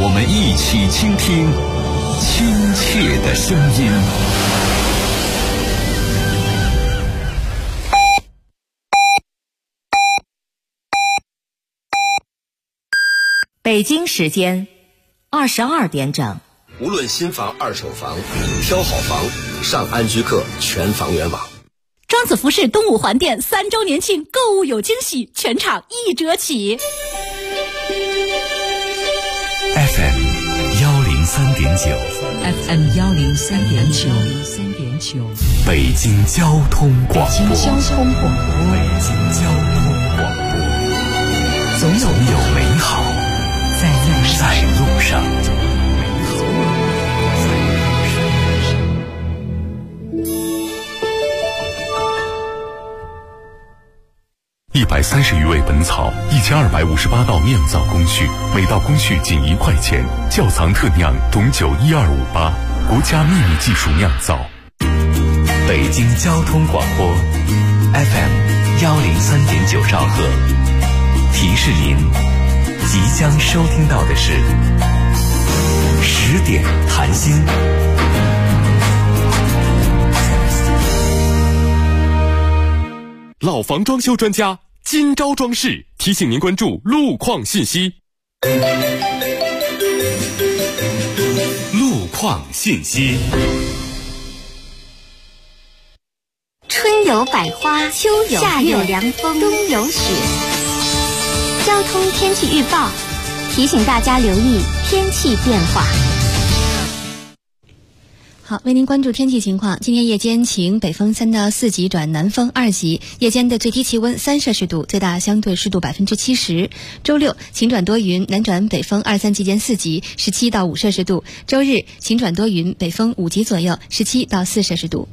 我们一起倾听亲切的声音。 北京时间22点整。 无论新房、二手房，挑好房，上安居客全房源网。 庄子服饰东五环店3周年庆购物有惊喜，全场1折起。 FM 103.9 FM 103.9 北京交通广播。 北京交通广播，总有美好在路上。 130余味本草，1258道酿造工序，每道工序仅1块钱。窖藏特酿董酒12588，国家秘密技术酿造。北京交通广播 FM 103.9兆赫，提示您即将收听到的是10点谈心。老房装修专家今朝装饰提醒您关注路况信息。路况信息。 春有百花，秋有月，夏有凉风，冬有雪。交通天气预报提醒大家留意天气变化。 好，为您关注天气情况。今天夜间晴，北风3到4级转南风2级，夜间的最低气温3摄氏度，最大相对湿度70%。周六晴转多云，南转北风2、3级间4级，17到5摄氏度。周日晴转多云，北风5级左右，17到4摄氏度。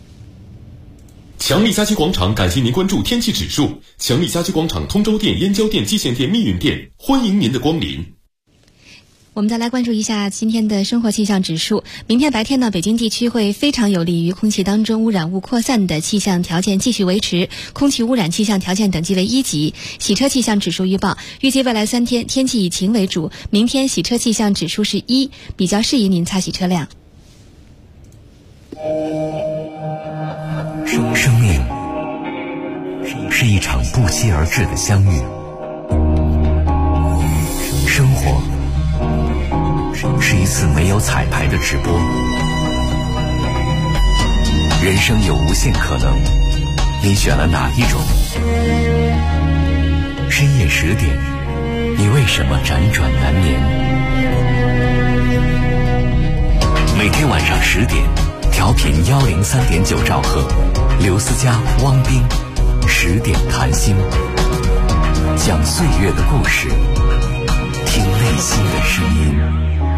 强力家居广场感谢您关注天气指数。强力家居广场通州店、燕郊店、蓟县店、密云店，欢迎您的光临。 我们再来关注一下今天的生活气象指数。明天白天呢，北京地区会非常有利于空气当中污染物扩散的气象条件继续维持，空气污染气象条件等级为1级。洗车气象指数预报，预计未来3天天气以晴为主，明天洗车气象指数是1，比较适宜您擦洗车辆。 生命是一场不期而至的相遇，生活是一次没有彩排的直播，人生有无限可能，你选了哪一种？深夜10点，你为什么辗转难眠？每天晚上10点，调频103.9兆赫，刘思佳、汪冰10点谈心，讲岁月的故事，听内心的声音。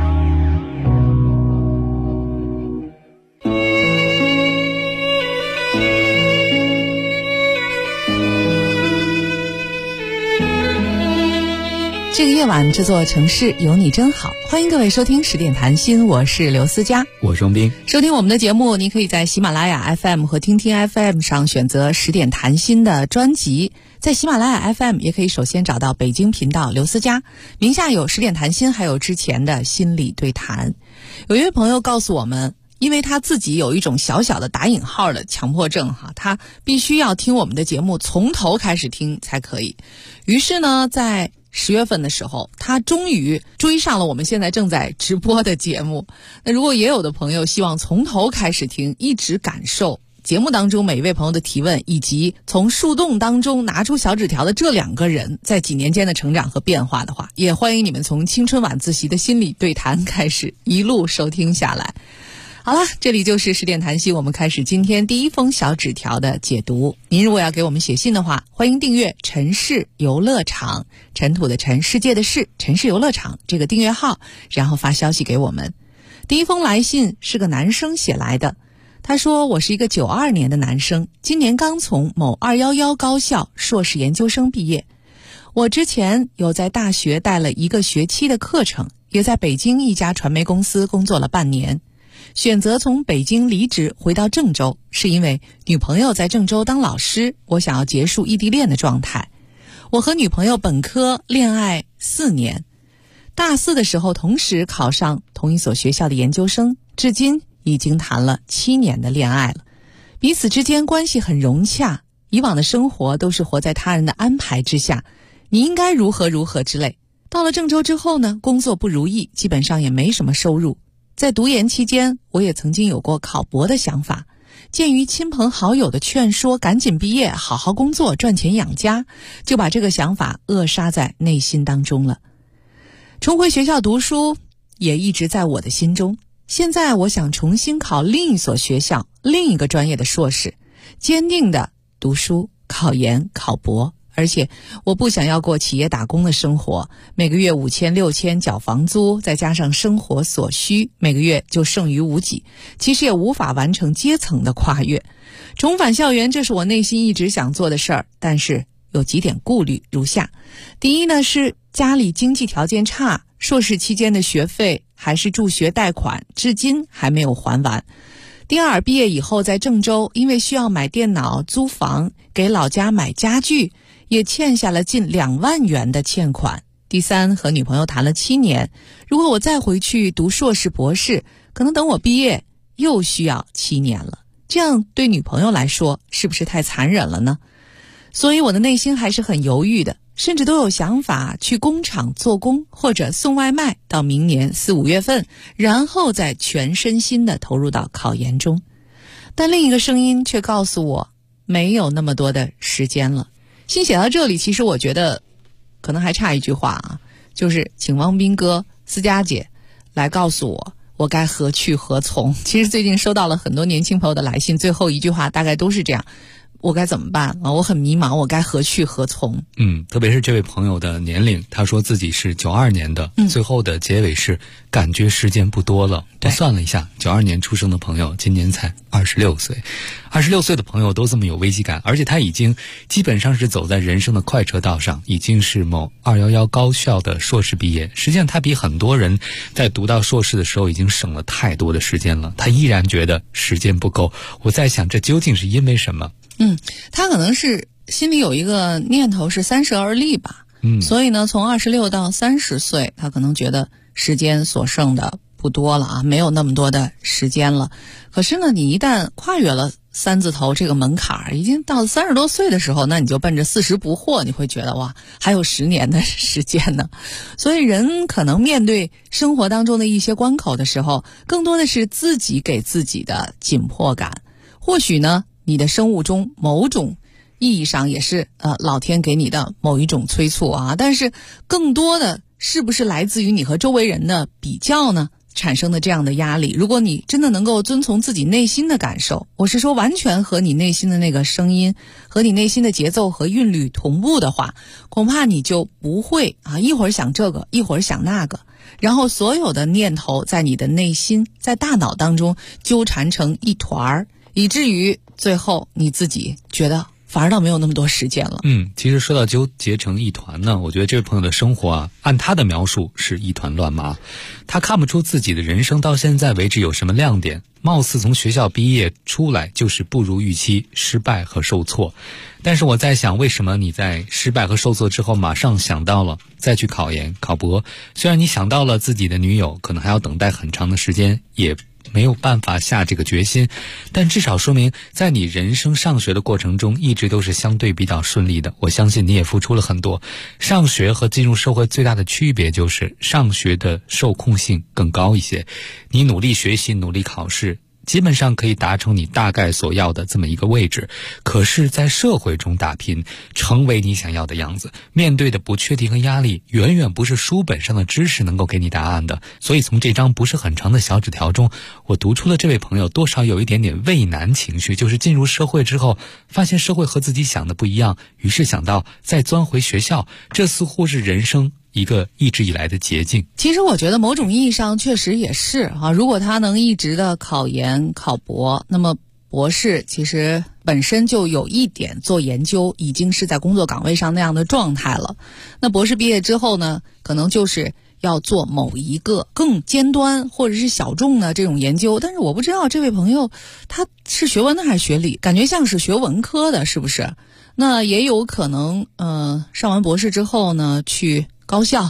这个夜晚，这座城市有你真好。欢迎各位收听10点谈心，我是刘思佳， 我是汪冰。 收听我们的节目，您可以在喜马拉雅 FM 和听听 FM 上选择10点谈心的专辑。在喜马拉雅 FM 也可以首先找到北京频道刘思佳，名下有10点谈心，还有之前的心理对谈。有一位朋友告诉我们，因为他自己有一种小小的打引号的强迫症他必须要听我们的节目从头开始听才可以。于是呢，在10月份的时候，他终于追上了我们现在正在直播的节目。那如果也有的朋友希望从头开始听，一直感受节目当中每一位朋友的提问，以及从树洞当中拿出小纸条的这2个人在几年间的成长和变化的话，也欢迎你们从青春晚自习的心理对谈开始一路收听下来。好了，这里就是10点谈心，我们开始今天第一封小纸条的解读。您如果要给我们写信的话，欢迎订阅陈氏游乐场，尘土的尘，世界的世，陈氏游乐场这个订阅号，然后发消息给我们。第一封来信是个男生写来的，他说，我是一个92年的男生，今年刚从某211高校硕士研究生毕业。我之前有在大学带了1个学期的课程，也在北京一家传媒公司工作了半年。选择从北京离职回到郑州，是因为女朋友在郑州当老师，我想要结束异地恋的状态。我和女朋友本科恋爱4年， 大4的时候同时考上同一所学校的研究生，至今已经谈了7年的恋爱了，彼此之间关系很融洽，以往的生活都是活在他人的安排之下，你应该如何如何之类。到了郑州之后呢，工作不如意，基本上也没什么收入。在读研期间，我也曾经有过考博的想法，鉴于亲朋好友的劝说，赶紧毕业，好好工作，赚钱养家，就把这个想法扼杀在内心当中了。重回学校读书也一直在我的心中，现在我想重新考另一所学校，另一个专业的硕士，坚定的读书、考研、考博。而且我不想要过企业打工的生活，每个月5000、6000缴房租，再加上生活所需，每个月就剩余无几，其实也无法完成阶层的跨越。重返校园，这是我内心一直想做的事儿，但是有几点顾虑如下。第一呢，是家里经济条件差，硕士期间的学费还是助学贷款，至今还没有还完。第二，毕业以后在郑州，因为需要买电脑、租房，给老家买家具，也欠下了近2万元的欠款。第三，和女朋友谈了7年，如果我再回去读硕士博士，可能等我毕业又需要7年了，这样对女朋友来说是不是太残忍了呢？所以我的内心还是很犹豫的，甚至都有想法去工厂做工或者送外卖到明年4、5月份，然后再全身心的投入到考研中。但另一个声音却告诉我，没有那么多的时间了。信写到这里，其实我觉得可能还差一句话啊，就是请汪斌哥、思佳姐来告诉我，我该何去何从。其实最近收到了很多年轻朋友的来信，最后一句话大概都是这样，我该怎么办啊？我很迷茫，我该何去何从？ 特别是这位朋友的年龄，他说自己是92年的，最后的结尾是感觉时间不多了。我算了一下，92年出生的朋友今年才26岁，26岁的朋友都这么有危机感，而且他已经基本上是走在人生的快车道上，已经是某211高校的硕士毕业。实际上他比很多人在读到硕士的时候已经省了太多的时间了，他依然觉得时间不够。我在想，这究竟是因为什么？ 他可能是心里有一个念头是30而立吧，所以呢，从26到30岁，他可能觉得时间所剩的不多了啊，没有那么多的时间了。可是呢，你一旦跨越了3字头这个门槛，已经到了30多岁的时候，那你就奔着40不惑，你会觉得哇，还有10年的时间呢。所以人可能面对生活当中的一些关口的时候，更多的是自己给自己的紧迫感。或许呢，你的生物钟某种意义上也是老天给你的某一种催促啊，但是更多的是不是来自于你和周围人的比较呢产生的这样的压力？如果你真的能够遵从自己内心的感受，我是说完全和你内心的那个声音和你内心的节奏和韵律同步的话，恐怕你就不会一会儿想这个一会儿想那个，然后所有的念头在你的内心在大脑当中纠缠成一团，以至于最后你自己觉得反而倒没有那么多时间了。 其实说到纠结成一团呢，我觉得这位朋友的生活啊，按他的描述是一团乱麻。他看不出自己的人生到现在为止有什么亮点，貌似从学校毕业出来就是不如预期，失败和受挫。但是我在想，为什么你在失败和受挫之后马上想到了再去考研考博？虽然你想到了自己的女友可能还要等待很长的时间，也没有办法下这个决心，但至少说明在你人生上学的过程中一直都是相对比较顺利的。我相信你也付出了很多。上学和进入社会最大的区别就是上学的受控性更高一些，你努力学习努力考试，基本上可以达成你大概所要的这么一个位置。可是在社会中打拼，成为你想要的样子，面对的不确定和压力远远不是书本上的知识能够给你答案的。所以从这张不是很长的小纸条中，我读出了这位朋友多少有一点点畏难情绪，就是进入社会之后发现社会和自己想的不一样，于是想到再钻回学校，这似乎是人生一个一直以来的捷径。 其实我觉得某种意义上确实也是如果他能一直的考研考博，那么博士其实本身就有一点做研究，已经是在工作岗位上那样的状态了。那博士毕业之后呢，可能就是要做某一个更尖端或者是小众的这种研究。但是我不知道这位朋友他是学文的还是学理，感觉像是学文科的，是不是？那也有可能上完博士之后呢，去高校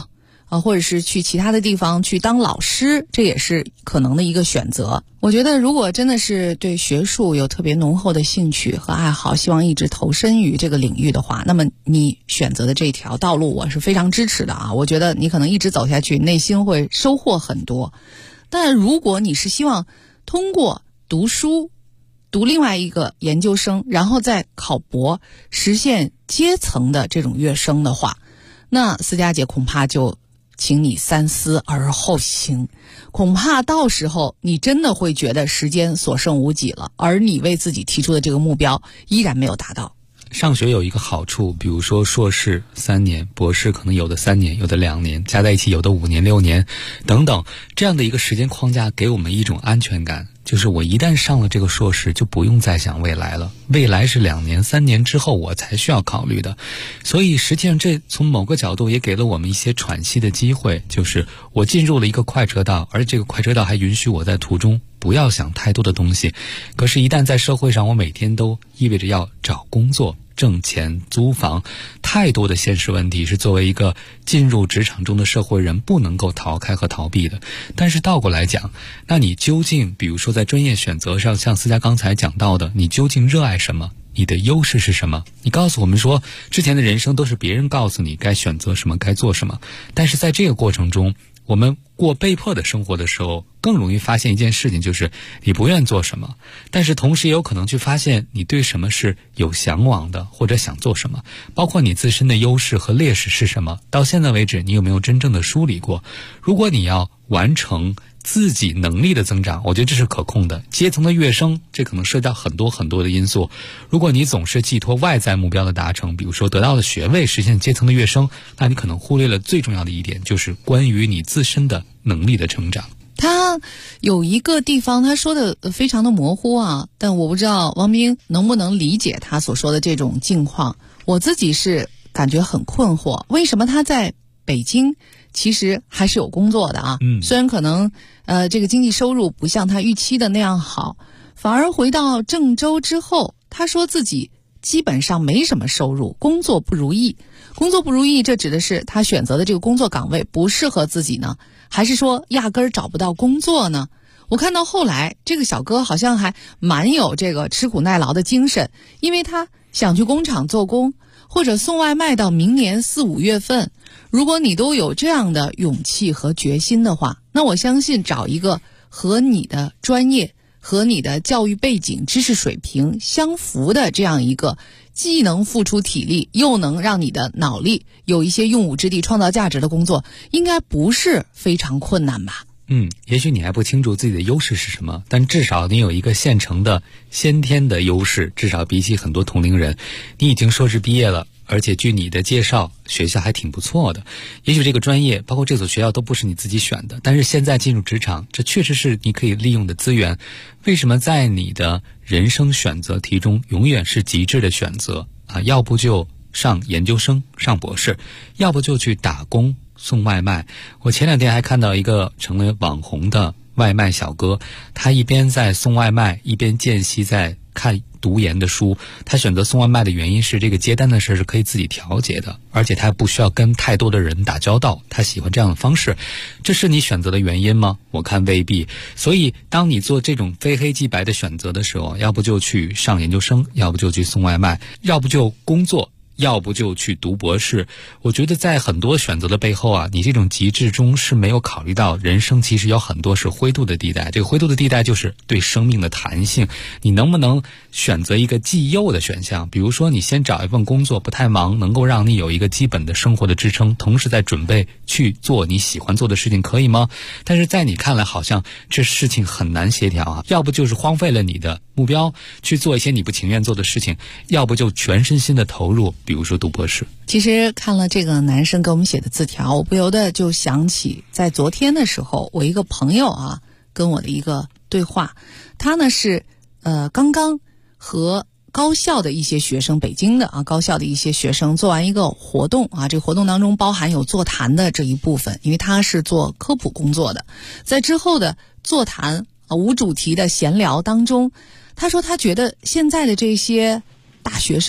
或者是去其他的地方去当老师，这也是可能的一个选择。我觉得如果真的是对学术有特别浓厚的兴趣和爱好，希望一直投身于这个领域的话，那么你选择的这条道路我是非常支持的啊。我觉得你可能一直走下去，内心会收获很多。但如果你是希望通过读书读另外一个研究生，然后再考博，实现阶层的这种跃升的话，那思佳姐恐怕就请你三思而后行，恐怕到时候你真的会觉得时间所剩无几了，而你为自己提出的这个目标依然没有达到。 上学有一个好处，比如说硕士3年，博士可能有的3年，有的2年，加在一起有的5年6年等等，这样的一个时间框架给我们一种安全感，就是我一旦上了这个硕士就不用再想未来了，未来是2年3年之后我才需要考虑的。所以实际上这从某个角度也给了我们一些喘息的机会，就是我进入了一个快车道，而这个快车道还允许我在途中不要想太多的东西。可是一旦在社会上，我每天都意味着要找工作、挣钱、租房，太多的现实问题是作为一个进入职场中的社会人不能够逃开和逃避的。但是倒过来讲，那你究竟比如说在专业选择上，像思佳刚才讲到的，你究竟热爱什么？你的优势是什么？你告诉我们说，之前的人生都是别人告诉你该选择什么，该做什么。但是在这个过程中，我们过被迫的生活的时候，更容易发现一件事情，就是你不愿做什么，但是同时也有可能去发现你对什么是有向往的，或者想做什么，包括你自身的优势和劣势是什么。到现在为止，你有没有真正的梳理过？如果你要完成自己能力的增长，我觉得这是可控的。阶层的跃升，这可能涉及到很多很多的因素。如果你总是寄托外在目标的达成，比如说得到了学位实现阶层的跃升，那你可能忽略了最重要的一点，就是关于你自身的能力的成长。 他有一个地方他说的非常的模糊啊，但我不知道王斌能不能理解他所说的这种境况。我自己是感觉很困惑，为什么他在北京其实还是有工作的啊？虽然可能这个经济收入不像他预期的那样好，反而回到郑州之后，他说自己基本上没什么收入，工作不如意。工作不如意，这指的是他选择的这个工作岗位不适合自己呢，还是说压根儿找不到工作呢？我看到后来这个小哥好像还蛮有这个吃苦耐劳的精神，因为他想去工厂做工，或者送外卖到明年4、5月份。如果你都有这样的勇气和决心的话，那我相信找一个和你的专业、和你的教育背景、知识水平相符的这样一个既能付出体力又能让你的脑力有一些用武之地、创造价值的工作，应该不是非常困难吧。 也许你还不清楚自己的优势是什么，但至少你有一个现成的先天的优势，至少比起很多同龄人，你已经硕士毕业了，而且据你的介绍，学校还挺不错的。也许这个专业，包括这所学校都不是你自己选的，但是现在进入职场，这确实是你可以利用的资源。为什么在你的人生选择题中永远是极致的选择啊？要不就上研究生、上博士，要不就去打工送外卖。我前2天还看到一个成为网红的外卖小哥，他一边在送外卖，一边间隙在看读研的书。他选择送外卖的原因是这个接单的事是可以自己调节的，而且他不需要跟太多的人打交道，他喜欢这样的方式。这是你选择的原因吗？我看未必。所以当你做这种非黑即白的选择的时候，要不就去上研究生，要不就去送外卖，要不就工作，要不就去读博士。我觉得在很多选择的背后啊，你这种极致中是没有考虑到人生其实有很多是灰度的地带。这个灰度的地带就是对生命的弹性，你能不能选择一个既右的选项，比如说你先找一份工作不太忙，能够让你有一个基本的生活的支撑，同时在准备去做你喜欢做的事情，可以吗？但是在你看来好像这事情很难协调啊，要不就是荒废了你的目标去做一些你不情愿做的事情，要不就全身心的投入，比如说读博士。 其实看了这个男生给我们写的字条，我不由得就想起在昨天的时候，我一个朋友啊跟我的一个对话。他呢是刚刚和高校的一些学生，北京的高校的一些学生做完一个活动啊，这个活动当中包含有座谈的这一部分，因为他是做科普工作的。在之后的座谈无主题的闲聊当中，他说他觉得现在的这些大学生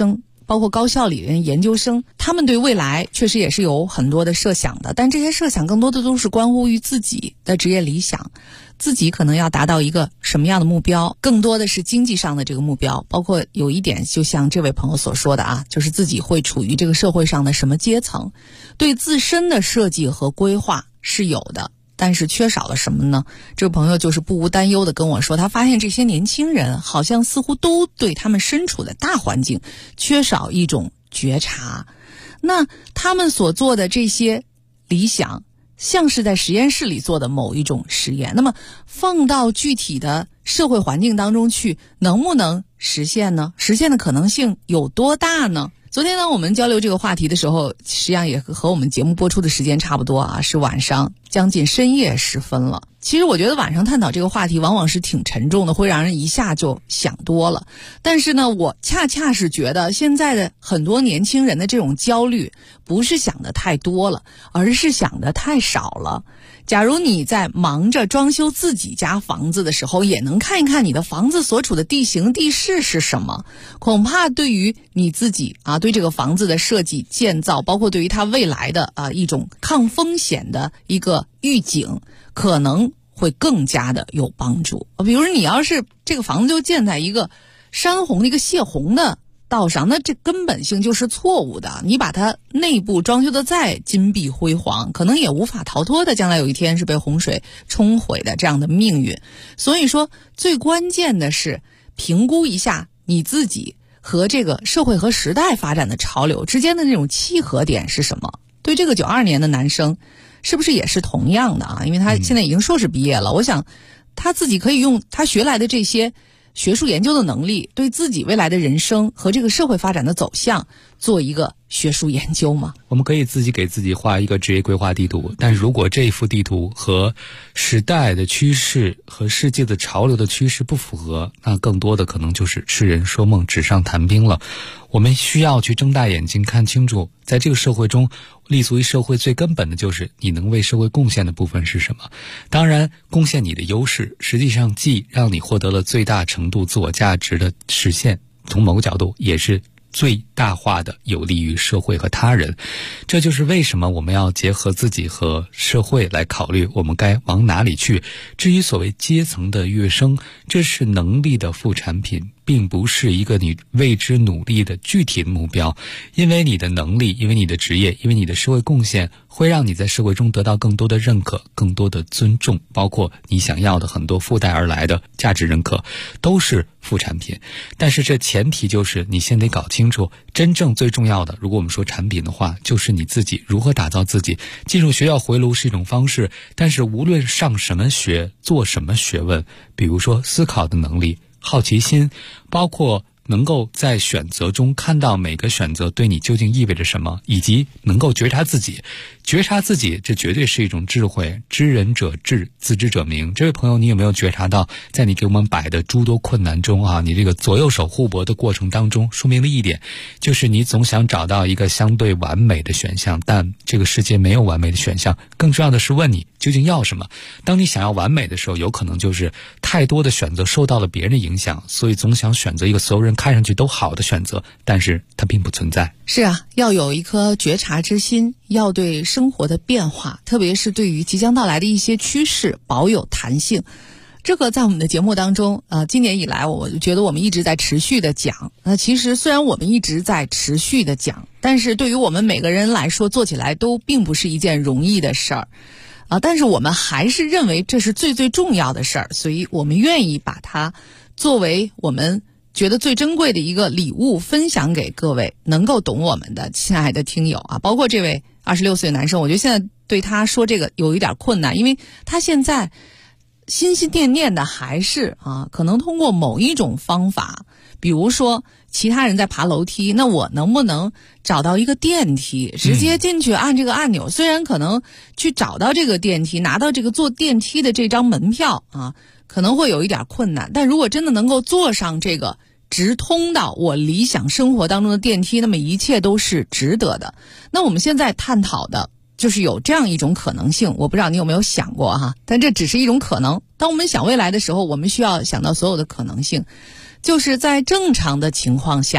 包括高校里人研究生，他们对未来确实也是有很多的设想的，但这些设想更多的都是关乎于自己的职业理想，自己可能要达到一个什么样的目标，更多的是经济上的这个目标，包括有一点就像这位朋友所说的啊，就是自己会处于这个社会上的什么阶层，对自身的设计和规划是有的，但是缺少了什么呢？这位朋友就是不无担忧的跟我说，他发现这些年轻人好像似乎都对他们身处的大环境缺少一种觉察，那他们所做的这些理想像是在实验室里做的某一种实验，那么放到具体的社会环境当中去，能不能实现呢？实现的可能性有多大呢？昨天呢，我们交流这个话题的时候，实际上也和我们节目播出的时间差不多啊，是晚上将近深夜时分了。其实我觉得晚上探讨这个话题往往是挺沉重的，会让人一下就想多了。但是呢，我恰恰是觉得现在的很多年轻人的这种焦虑，不是想的太多了，而是想的太少了。假如你在忙着装修自己家房子的时候，也能看一看你的房子所处的地形地势是什么，恐怕对于你自己啊，对这个房子的设计建造，包括对于它未来的一种抗风险的一个预警，可能会更加的有帮助。比如你要是这个房子就建在一个山洪的一个泄洪的道上，那这根本性就是错误的，你把它内部装修的再金碧辉煌，可能也无法逃脱的将来有一天是被洪水冲毁的这样的命运。所以说最关键的是评估一下你自己和这个社会和时代发展的潮流之间的那种契合点是什么。对这个92年的男生是不是也是同样的啊？因为他现在已经硕士毕业了，我想他自己可以用他学来的这些学术研究的能力，对自己未来的人生和这个社会发展的走向做一个学术研究吗？ 我们可以自己给自己画一个职业规划地图，但如果这一幅地图和时代的趋势和世界的潮流的趋势不符合，那更多的可能就是痴人说梦，纸上谈兵了。我们需要去睁大眼睛看清楚，在这个社会中立足于社会最根本的就是你能为社会贡献的部分是什么。当然贡献你的优势实际上既让你获得了最大程度自我价值的实现，从某个角度也是最大化的有利于社会和他人。这就是为什么我们要结合自己和社会来考虑我们该往哪里去。至于所谓阶层的跃升，这是能力的副产品，并不是一个你为之努力的具体的目标。因为你的能力，因为你的职业，因为你的社会贡献，会让你在社会中得到更多的认可，更多的尊重，包括你想要的很多附带而来的价值认可，都是副产品。但是这前提就是你先得搞清楚，真正最重要的，如果我们说产品的话，就是你自己如何打造自己。进入学校回炉是一种方式，但是无论上什么学，做什么学问，比如说思考的能力、好奇心，包括能够在选择中看到每个选择对你究竟意味着什么，以及能够觉察自己。觉察自己，这绝对是一种智慧。知人者智，自知者明。这位朋友，你有没有觉察到，在你给我们摆的诸多困难中啊，你这个左右手互搏的过程当中，说明了一点，就是你总想找到一个相对完美的选项，但这个世界没有完美的选项。更重要的是问你究竟要什么。当你想要完美的时候，有可能就是太多的选择受到了别人的影响，所以总想选择一个所有人看上去都好的选择，但是它并不存在。 是啊，要有一颗觉察之心，要对生活的变化，特别是对于即将到来的一些趋势保有弹性。这个在我们的节目当中今年以来我觉得我们一直在持续的讲。其实虽然我们一直在持续的讲，但是对于我们每个人来说，做起来都并不是一件容易的事儿但是我们还是认为这是最最重要的事儿，所以我们愿意把它作为我们觉得最珍贵的一个礼物分享给各位能够懂我们的亲爱的听友包括这位26岁的男生，我觉得现在对他说这个有一点困难，因为他现在心心念念的还是可能通过某一种方法，比如说其他人在爬楼梯，那我能不能找到一个电梯，直接进去按这个按钮，虽然可能去找到这个电梯，拿到这个坐电梯的这张门票可能会有一点困难，但如果真的能够坐上这个直通到我理想生活当中的电梯，那么一切都是值得的。那我们现在探讨的就是有这样一种可能性，我不知道你有没有想过但这只是一种可能。当我们想未来的时候，我们需要想到所有的可能性，就是在正常的情况下，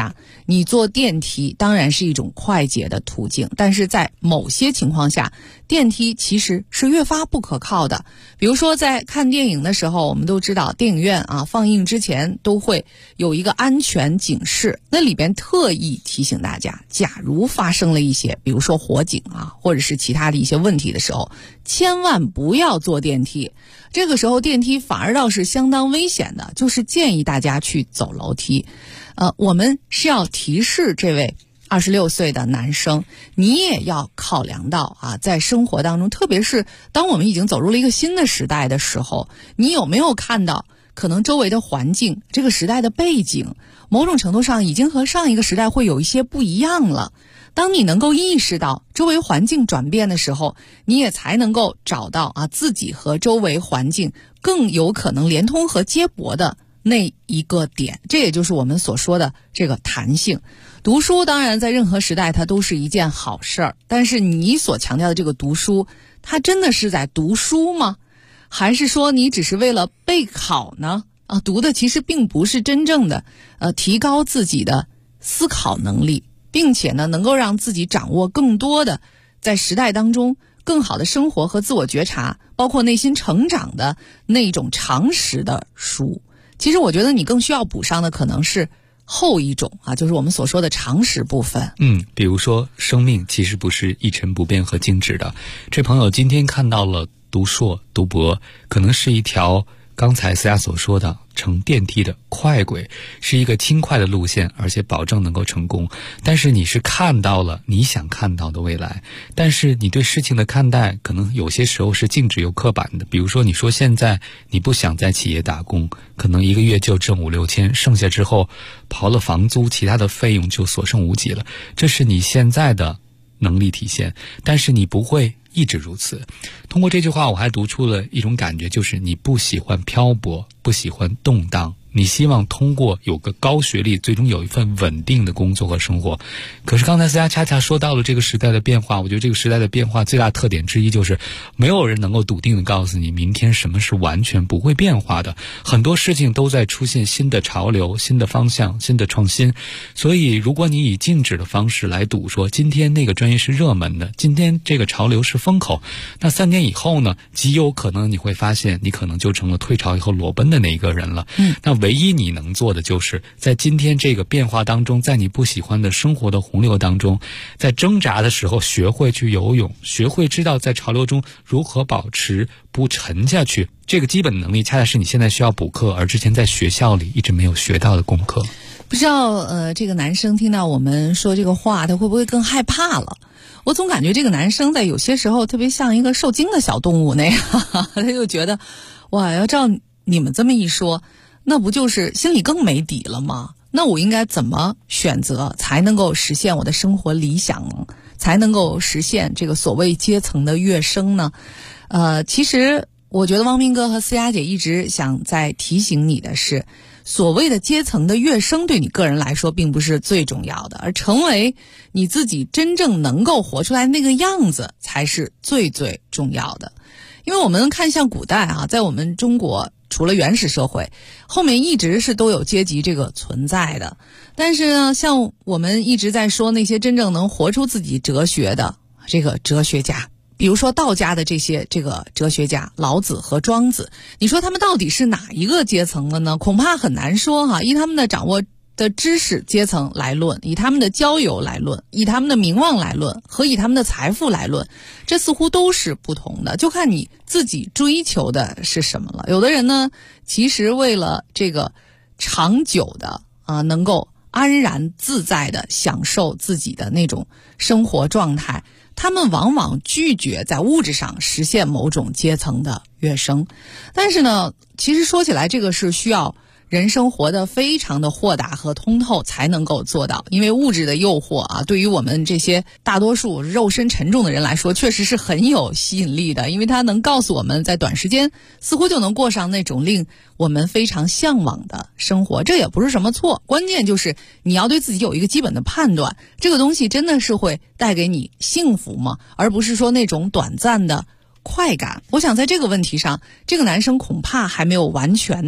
你坐电梯当然是一种快捷的途径，但是在某些情况下，电梯其实是越发不可靠的。比如说在看电影的时候，我们都知道电影院放映之前都会有一个安全警示，那里边特意提醒大家，假如发生了一些比如说火警或者是其他的一些问题的时候，千万不要坐电梯。这个时候电梯反而倒是相当危险的，就是建议大家去走楼梯。我们是要提示这位26岁的男生，你也要考量到在生活当中，特别是当我们已经走入了一个新的时代的时候，你有没有看到可能周围的环境，这个时代的背景某种程度上已经和上一个时代会有一些不一样了。当你能够意识到周围环境转变的时候，你也才能够找到自己和周围环境更有可能连通和接驳的那一个点，这也就是我们所说的这个弹性。读书当然在任何时代它都是一件好事儿，但是你所强调的这个读书，它真的是在读书吗？还是说你只是为了备考呢？读的其实并不是真正的提高自己的思考能力，并且呢能够让自己掌握更多的在时代当中更好的生活和自我觉察，包括内心成长的那种常识的书。其实我觉得你更需要补上的可能是后一种就是我们所说的常识部分。 比如说生命其实不是一成不变和静止的。这朋友今天看到了读硕读博，可能是一条刚才思佳所说的乘电梯的快轨，是一个轻快的路线，而且保证能够成功。但是你是看到了你想看到的未来，但是你对事情的看待可能有些时候是静止又刻板的。比如说你说现在你不想在企业打工，可能一个月就挣5-6千，剩下之后刨了房租，其他的费用就所剩无几了，这是你现在的能力体现，但是你不会一直如此。通过这句话我还读出了一种感觉，就是你不喜欢漂泊，不喜欢动荡，你希望通过有个高学历最终有一份稳定的工作和生活。可是刚才思佳恰恰说到了这个时代的变化，我觉得这个时代的变化最大特点之一就是没有人能够笃定的告诉你明天什么是完全不会变化的，很多事情都在出现新的潮流、新的方向、新的创新。所以如果你以静止的方式来赌说今天那个专业是热门的，今天这个潮流是风口，那3年以后呢，极有可能你会发现你可能就成了退潮以后裸奔的那一个人了。那唯一你能做的就是在今天这个变化当中，在你不喜欢的生活的洪流当中，在挣扎的时候学会去游泳，学会知道在潮流中如何保持不沉下去。这个基本能力恰恰是你现在需要补课，而之前在学校里一直没有学到的功课。 不知道这个男生听到我们说这个话，他会不会更害怕了？我总感觉这个男生在有些时候特别像一个受惊的小动物那样，他就觉得哇，要照你们这么一说，那不就是心里更没底了吗？那我应该怎么选择才能够实现我的生活理想呢？才能够实现这个所谓阶层的跃升呢？其实我觉得汪斌哥和思佳姐一直想在提醒你的是，所谓的阶层的跃升对你个人来说并不是最重要的，而成为你自己真正能够活出来那个样子才是最最重要的。因为我们看像古代在我们中国除了原始社会，后面一直是都有阶级这个存在的。但是呢，像我们一直在说那些真正能活出自己哲学的这个哲学家，比如说道家的这个哲学家老子和庄子，你说他们到底是哪一个阶层的呢？恐怕很难说依他们的掌握的知识阶层来论，以他们的交友来论，以他们的名望来论，和以他们的财富来论，这似乎都是不同的，就看你自己追求的是什么了。有的人呢，其实为了这个长久的能够安然自在的享受自己的那种生活状态，他们往往拒绝在物质上实现某种阶层的跃升。但是呢，其实说起来这个是需要人生活得非常的豁达和通透才能够做到，因为物质的诱惑对于我们这些大多数肉身沉重的人来说确实是很有吸引力的，因为它能告诉我们在短时间似乎就能过上那种令我们非常向往的生活。这也不是什么错，关键就是你要对自己有一个基本的判断，这个东西真的是会带给你幸福吗？而不是说那种短暂的快感。我想在这个问题上，这个男生恐怕还没有完全的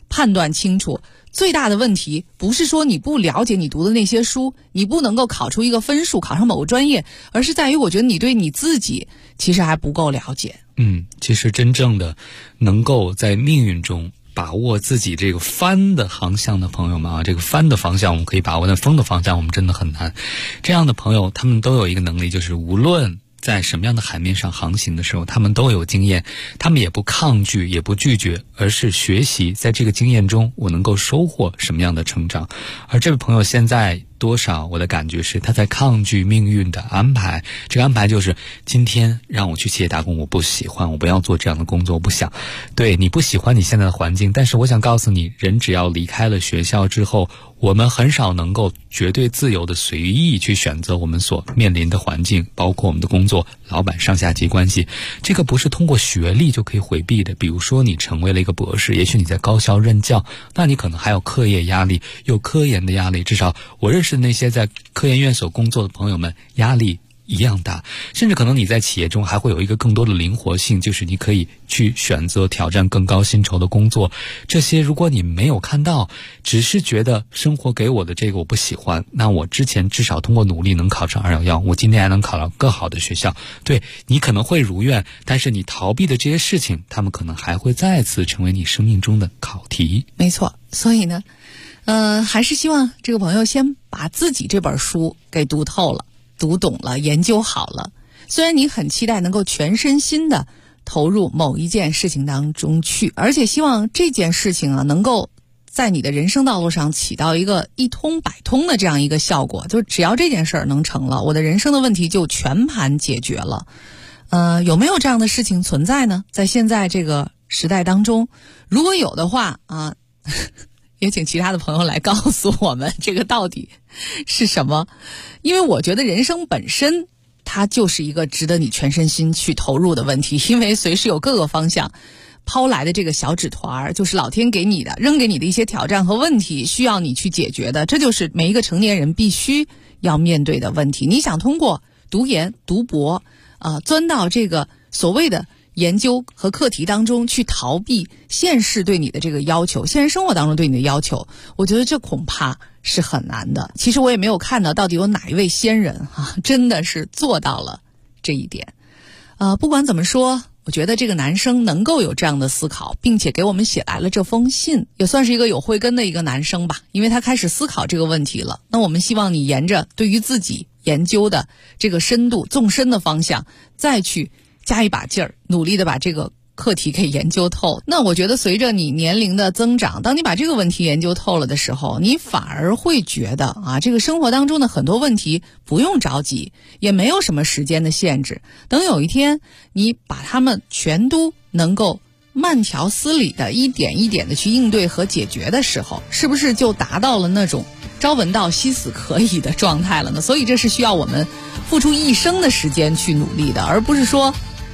判断清楚。最大的问题不是说你不了解你读的那些书，你不能够考出一个分数，考上某个专业，而是在于我觉得你对你自己其实还不够了解。 其实真正的能够在命运中把握自己这个帆的航向的朋友们啊，这个帆的方向我们可以把握，但风的方向我们真的很难。这样的朋友他们都有一个能力，就是无论在什么样的海面上航行的时候，他们都有经验，他们也不抗拒也不拒绝，而是学习在这个经验中我能够收获什么样的成长。而这位朋友现在多少我的感觉是他在抗拒命运的安排，这个安排就是今天让我去企业打工，我不喜欢，我不要做这样的工作，我不想。对，你不喜欢你现在的环境，但是我想告诉你，人只要离开了学校之后，我们很少能够绝对自由的随意去选择我们所面临的环境，包括我们的工作、老板、上下级关系，这个不是通过学历就可以回避的。比如说你成为了一个博士，也许你在高校任教，那你可能还有课业压力，有科研的压力，至少我认识的那些在科研院所工作的朋友们压力一样大，甚至可能你在企业中还会有一个更多的灵活性，就是你可以去选择挑战更高薪酬的工作。这些如果你没有看到，只是觉得生活给我的这个我不喜欢，那我之前至少通过努力能考上211，我今天还能考到更好的学校，对，你可能会如愿，但是你逃避的这些事情，他们可能还会再次成为你生命中的考题。 没错，所以呢还是希望这个朋友先把自己这本书给读透了，读懂了，研究好了。虽然你很期待能够全身心的投入某一件事情当中去，而且希望这件事情啊能够在你的人生道路上起到一个一通百通的这样一个效果，就只要这件事儿能成了，我的人生的问题就全盘解决了。有没有这样的事情存在呢？在现在这个时代当中，如果有的话啊也请其他的朋友来告诉我们这个到底是什么。因为我觉得人生本身它就是一个值得你全身心去投入的问题，因为随时有各个方向抛来的这个小纸团，就是老天给你的扔给你的一些挑战和问题，需要你去解决的，这就是每一个成年人必须要面对的问题。你想通过读研读博钻到这个所谓的研究和课题当中去逃避现实对你的这个要求，现实生活当中对你的要求，我觉得这恐怕是很难的。其实我也没有看到到底有哪一位先人真的是做到了这一点。不管怎么说，我觉得这个男生能够有这样的思考，并且给我们写来了这封信，也算是一个有慧根的一个男生吧，因为他开始思考这个问题了。那我们希望你沿着对于自己研究的这个深度纵深的方向再去加一把劲儿，努力的把这个课题给研究透。那我觉得随着你年龄的增长，当你把这个问题研究透了的时候，你反而会觉得这个生活当中的很多问题不用着急，也没有什么时间的限制。等有一天你把它们全都能够慢条斯理的一点一点的去应对和解决的时候，是不是就达到了那种朝闻道夕死可以的状态了呢？所以这是需要我们付出一生的时间去努力的，而不是说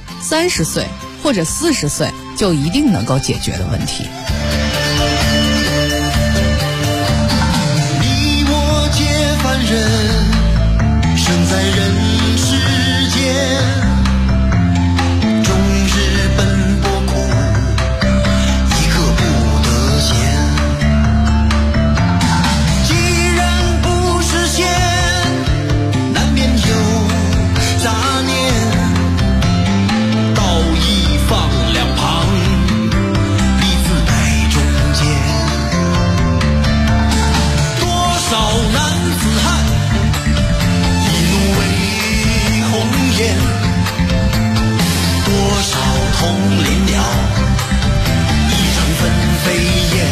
30岁或者40岁就一定能够解决的问题。 你我皆凡人，生在人世间，终日奔波苦，一刻不得闲。既然不实现，难免有杂念，道义放两旁，利字摆中间。多少男子汉，一怒为红颜，多少同林鸟，一场纷飞燕。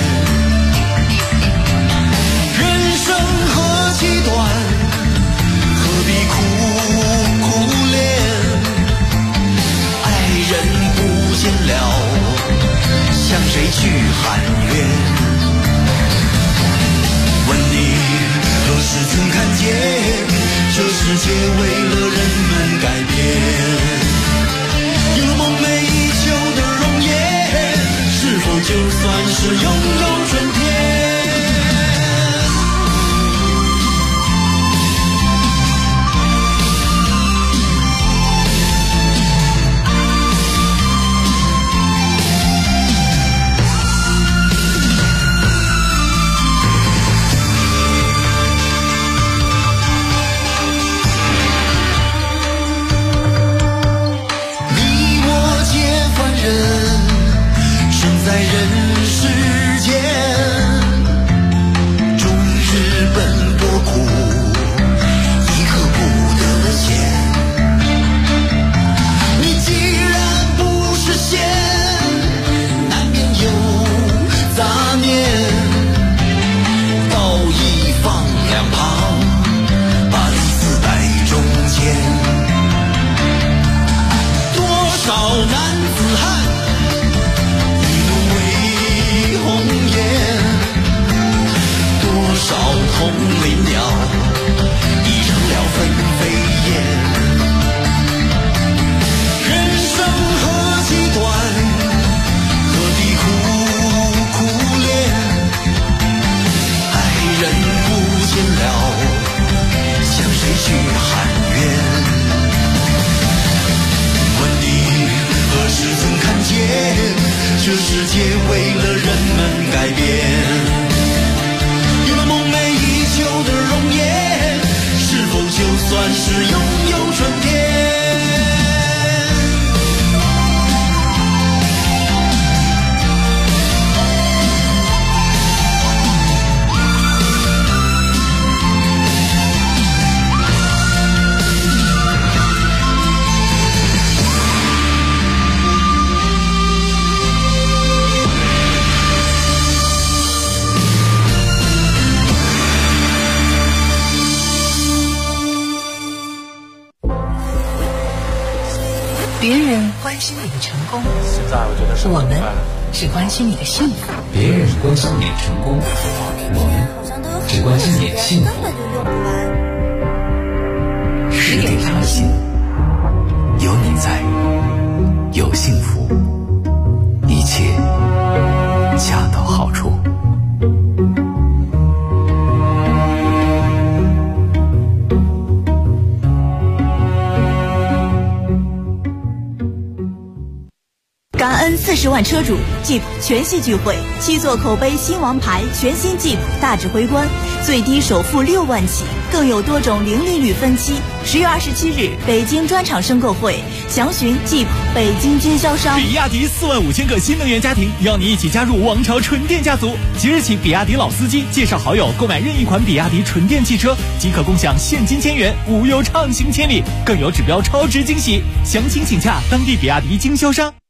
人生何其短，何必苦苦恋，爱人不见了，向谁去喊冤？问你何时曾看见，这世界为了人们改变？有了梦寐以求的容颜，是否就算是拥有春天？ 在人世间，终日奔波苦，一刻不得闲。你既然不是仙，难免有杂念，道义放两旁，把利字摆中间。多少男子汉一怒为红颜，多少同林鸟已成了纷飞燕。人生何其短，何必苦苦恋，爱人不见了，向谁去喊冤？问你何时曾看见，这世界为了人们改变？有了梦寐以求的容颜，是否就算是拥有春天？ 别人关心你的成功，我们只关心你的幸福。 别人关心你的成功，我们只关心你的幸福。 10点谈心，有你在，有幸福，一切恰到好处。 感恩40万车主 Jeep 全系聚会，7座口碑新王牌全新 Jeep 大指挥官，最低首付6万起，更有多种零利率分期。10月27日，北京专场申购会，详询 Jeep 北京经销商。 比亚迪45000个新能源家庭，邀你一起加入王朝纯电家族。即日起，比亚迪老司机介绍好友购买任意款比亚迪纯电汽车，即可共享现金1000元，无忧畅行千里，更有指标超值惊喜。详情请洽当地比亚迪经销商。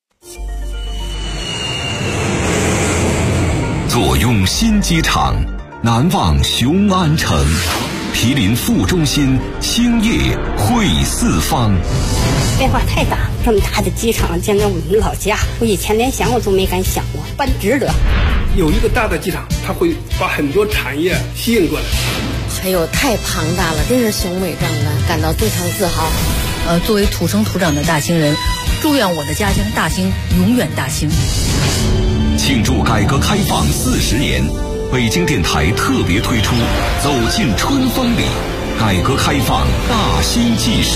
坐拥新机场，难忘雄安城。毗邻副中心，兴业汇四方。 变化太大，这么大的机场，简直我们老家，我以前连想我都没敢想过，办值得。 有一个大的机场，它会把很多产业吸引过来。 还有太庞大了，真是雄伟壮观，感到非常自豪。作为土生土长的大兴人，祝愿我的家乡大兴永远大兴。 庆祝改革开放40年，北京电台特别推出《走进春风里》，改革开放大兴纪事。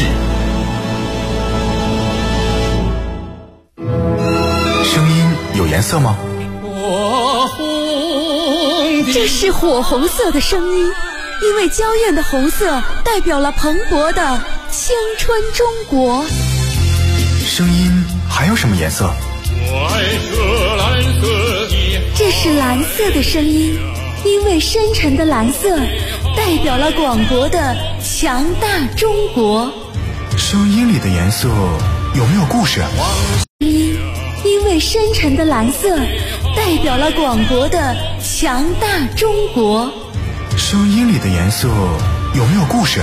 声音有颜色吗？ 这是火红色的声音，因为娇艳的红色代表了蓬勃的青春中国。 声音还有什么颜色？ 这是蓝色的声音，因为深沉的蓝色代表了广博的强大中国。 声音里的颜色有没有故事？ 因为深沉的蓝色代表了广博的强大中国。 声音里的颜色有没有故事？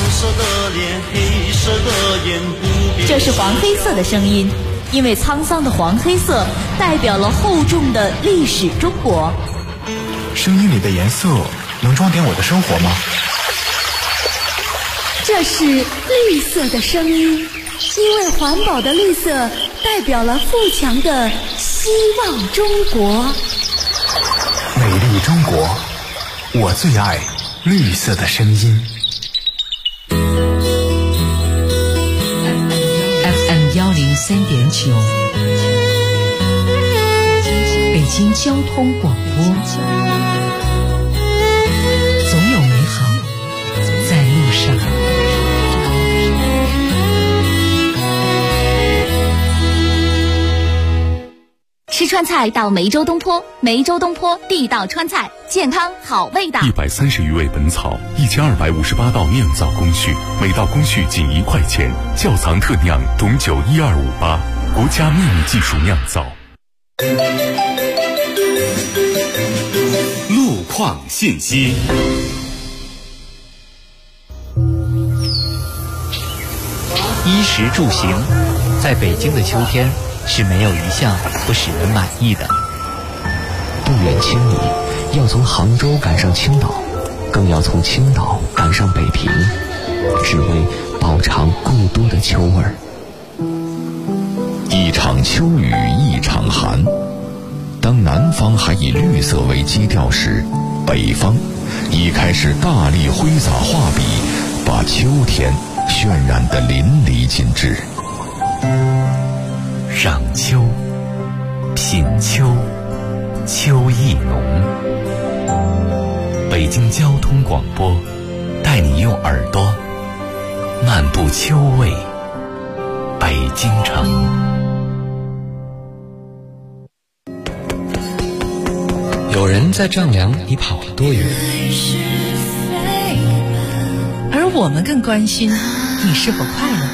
这是黄黑色的声音，因为沧桑的黄黑色代表了厚重的历史中国。 声音里的颜色能装点我的生活吗？ 这是绿色的声音，因为环保的绿色代表了富强的希望中国。 美丽中国，我最爱绿色的声音。 FM 103.9，北京交通广播，总有美好在路上。 吃川菜到梅州东坡，梅州东坡地道川菜，健康好味道。 130余味本草，1258道酿造工序，每道工序仅1块钱，窖藏特酿董酒12588，国家秘密技术酿造。 路况信息。 衣食住行，在北京的秋天是没有一项不使人满意的。 不远千里，要从杭州赶上青岛，更要从青岛赶上北平，只为饱尝故都的秋味儿。 一场秋雨一场寒，当南方还以绿色为基调时，北方已开始大力挥洒画笔，把秋天渲染得淋漓尽致。 赏秋，品秋，秋意浓。北京交通广播带你用耳朵漫步秋味北京城。 有人在丈量你跑了多远， 而我们更关心你是否快乐。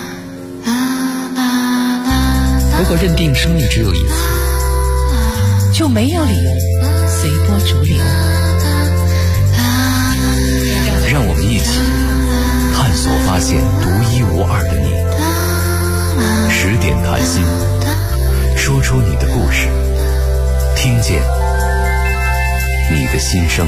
如果认定生命只有一次， 就没有理由随波逐流。 让我们一起探索发现独一无二的你。10点谈心，说出你的故事，听见你的心声。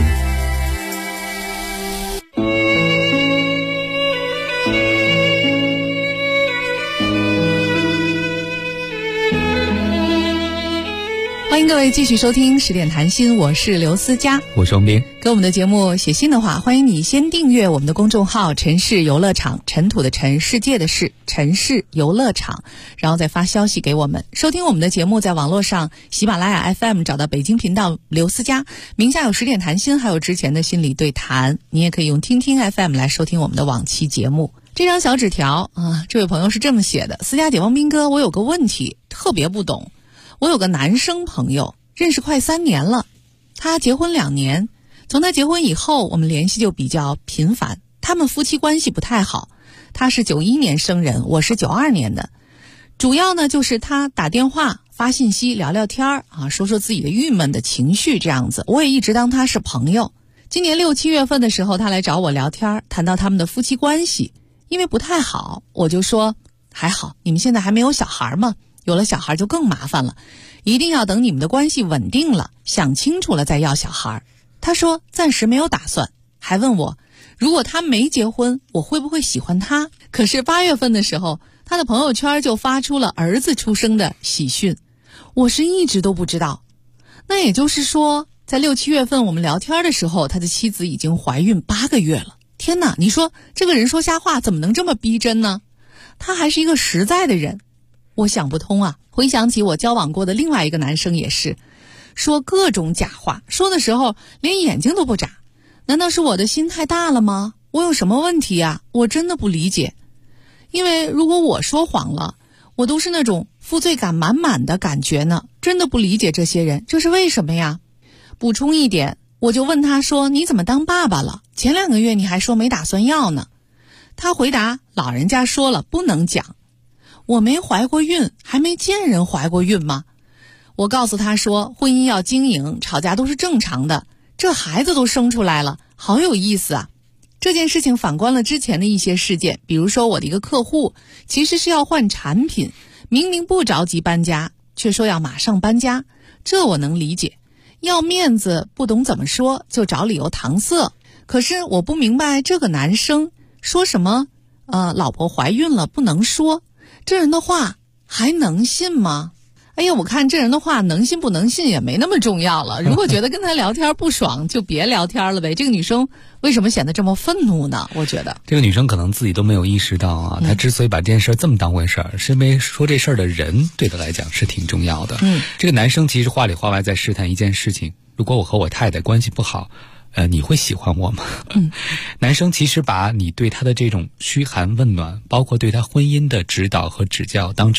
欢迎各位继续收听10点谈心，我是刘思佳， 我是王斌。 给我们的节目写信的话，欢迎你先订阅我们的公众号陈氏游乐场，尘土的尘，世界的世，陈氏游乐场，然后再发消息给我们。收听我们的节目，在网络上喜马拉雅 FM 找到北京频道刘思佳，名下有10点谈心，还有之前的心理对谈，你也可以用听听 FM 来收听我们的往期节目。这张小纸条啊，这位朋友是这么写的：思佳姐，王斌哥，我有个问题特别不懂。我有个男生朋友，认识快3年了，他结婚2年，从他结婚以后，我们联系就比较频繁。他们夫妻关系不太好，他是91年生人，我是92年的。主要呢就是他打电话发信息聊聊天啊，说说自己的郁闷的情绪这样子。我也一直当他是朋友。今年6、7月份的时候，他来找我聊天，谈到他们的夫妻关系，因为不太好，我就说还好，你们现在还没有小孩嘛。有了小孩就更麻烦了，一定要等你们的关系稳定了，想清楚了再要小孩。他说暂时没有打算，还问我如果他没结婚，我会不会喜欢他。可是8月份的时候，他的朋友圈就发出了儿子出生的喜讯，我是一直都不知道。那也就是说，在6、7月份我们聊天的时候，他的妻子已经怀孕8个月了。天哪，你说这个人说瞎话怎么能这么逼真呢？他还是一个实在的人。我想不通啊，回想起我交往过的另外一个男生也是，说各种假话，说的时候连眼睛都不眨。难道是我的心太大了吗？我有什么问题啊？我真的不理解。因为如果我说谎了，我都是那种负罪感满满的感觉呢，真的不理解这些人，这是为什么呀？补充一点，我就问他说，你怎么当爸爸了？前2个月你还说没打算要呢。他回答，老人家说了不能讲。我没怀过孕，还没见人怀过孕吗？我告诉他说，婚姻要经营，吵架都是正常的，这孩子都生出来了，好有意思啊。这件事情反观了之前的一些事件，比如说我的一个客户其实是要换产品，明明不着急搬家，却说要马上搬家，这我能理解，要面子不懂怎么说，就找理由搪塞。可是我不明白这个男生说什么老婆怀孕了不能说，这人的话还能信吗？哎呀，我看这人的话能信不能信也没那么重要了。如果觉得跟他聊天不爽，就别聊天了呗。这个女生为什么显得这么愤怒呢？我觉得这个女生可能自己都没有意识到啊，她之所以把这件事这么当回事儿，是因为说这事儿的人对她来讲是挺重要的。这个男生其实话里话外在试探一件事情：如果我和我太太关系不好，你会喜欢我吗？男生其实把你对他的这种嘘寒问暖，包括对他婚姻的指导和指教，当成了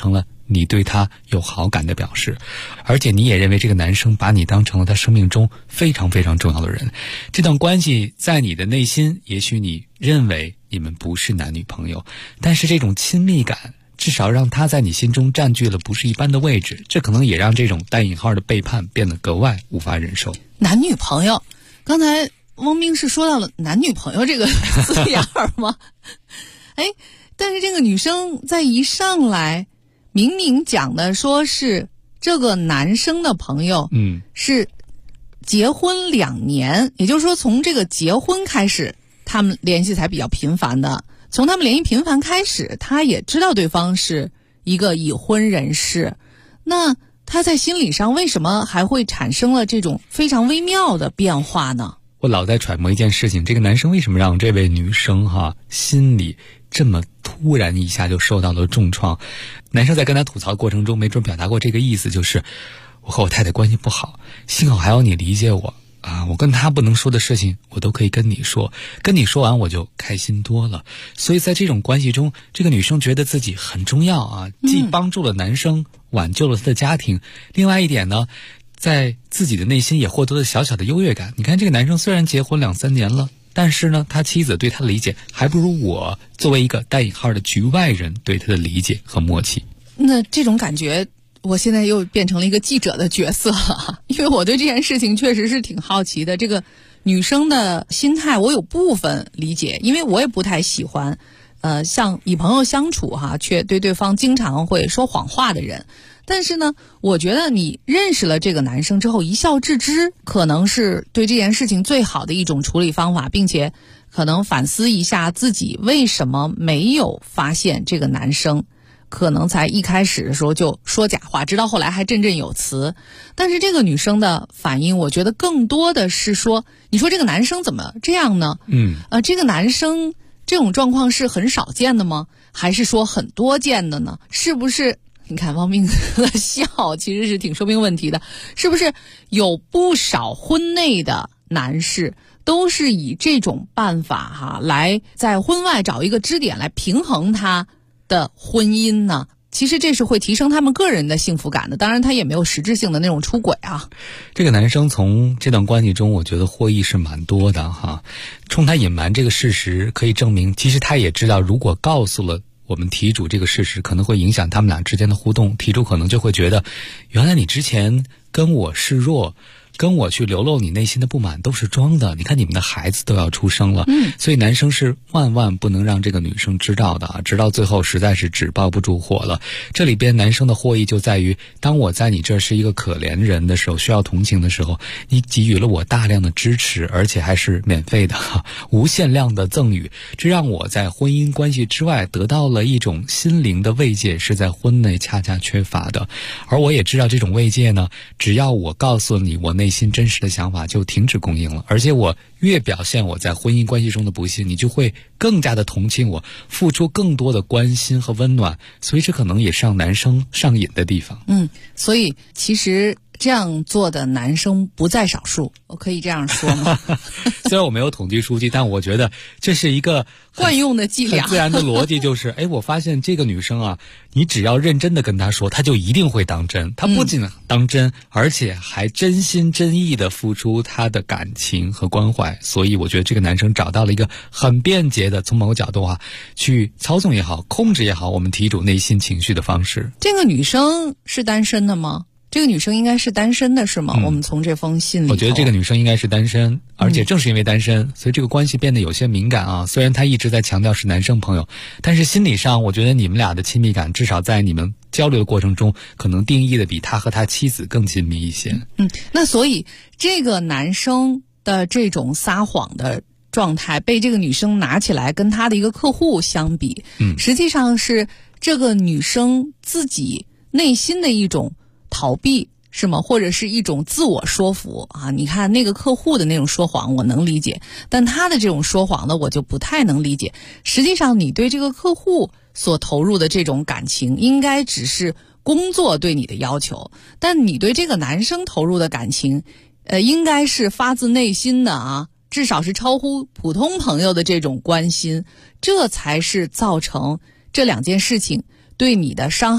你对他有好感的表示，而且你也认为这个男生把你当成了他生命中非常非常重要的人。这段关系在你的内心，也许你认为你们不是男女朋友，但是这种亲密感至少让他在你心中占据了不是一般的位置，这可能也让这种带引号的背叛变得格外无法忍受。 男女朋友，刚才汪冰是说到了男女朋友这个字眼吗？但是这个女生在一上来明明讲的说是这个男生的朋友是结婚2年，也就是说从这个结婚开始他们联系才比较频繁的，从他们联系频繁开始，他也知道对方是一个已婚人士，那他在心理上为什么还会产生了这种非常微妙的变化呢？ 我老在揣摩一件事情，这个男生为什么让这位女生心里这么突然一下就受到了重创？男生在跟他吐槽过程中没准表达过这个意思，就是我和我太太关系不好，幸好还有你理解我啊，我跟他不能说的事情我都可以跟你说，跟你说完我就开心多了。所以在这种关系中，这个女生觉得自己很重要啊，既帮助了男生挽救了他的家庭，另外一点呢，在自己的内心也获得了小小的优越感。你看这个男生虽然结婚2-3年了，但是呢，他妻子对他的理解还不如我作为一个带引号的局外人对他的理解和默契。 那这种感觉我现在又变成了一个记者的角色了，因为我对这件事情确实是挺好奇的。这个女生的心态我有部分理解，因为我也不太喜欢像以朋友相处却对对方经常会说谎话的人。但是呢，我觉得你认识了这个男生之后一笑置之，可能是对这件事情最好的一种处理方法，并且可能反思一下自己为什么没有发现这个男生可能在一开始的时候就说假话，直到后来还振振有词。但是这个女生的反应我觉得更多的是说，你说这个男生怎么这样呢？这个男生这种状况是很少见的吗？还是说很多见的呢？是不是你看汪冰的笑其实是挺说明问题的，是不是有不少婚内的男士都是以这种办法来在婚外找一个支点来平衡他的婚姻呢？其实这是会提升他们个人的幸福感的，当然他也没有实质性的那种出轨啊。 这个男生从这段关系中我觉得获益是蛮多的冲他隐瞒这个事实可以证明，其实他也知道如果告诉了我们题主这个事实可能会影响他们俩之间的互动，题主可能就会觉得原来你之前跟我示弱，跟我去流露你内心的不满都是装的，你看你们的孩子都要出生了，所以男生是万万不能让这个女生知道的直到最后实在是纸包不住火了。这里边男生的获益就在于，当我在你这儿是一个可怜人的时候，需要同情的时候，你给予了我大量的支持，而且还是免费的无限量的赠与，这让我在婚姻关系之外得到了一种心灵的慰藉，是在婚内恰恰缺乏的。而我也知道这种慰藉呢，只要我告诉你我内心真实的想法就停止供应了，而且我越表现我在婚姻关系中的不幸，你就会更加的同情我，付出更多的关心和温暖，所以这可能也是让男生上瘾的地方。 所以其实这样做的男生不在少数，我可以这样说吗？ 虽然我没有统计数据，但我觉得这是一个惯用的伎俩， 很自然的逻辑，就是我发现这个女生你只要认真的跟她说，她就一定会当真。她不仅当真，而且还真心真意的付出她的感情和关怀。所以我觉得这个男生找到了一个很便捷的，从某个角度去操纵也好，控制也好，我们题主内心情绪的方式。 这个女生是单身的吗？这个女生应该是单身的是吗？我们从这封信里头， 我觉得这个女生应该是单身，而且正是因为单身，所以这个关系变得有些敏感虽然她一直在强调是男生朋友，但是心理上我觉得你们俩的亲密感至少在你们交流的过程中可能定义的比他和他妻子更亲密一些。 那所以这个男生的这种撒谎的状态被这个女生拿起来跟他的一个客户相比，实际上是这个女生自己内心的一种逃避是吗？或者是一种自我说服你看那个客户的那种说谎我能理解，但他的这种说谎呢我就不太能理解。实际上你对这个客户所投入的这种感情应该只是工作对你的要求，但你对这个男生投入的感情应该是发自内心的至少是超乎普通朋友的这种关心，这才是造成这两件事情对你的伤害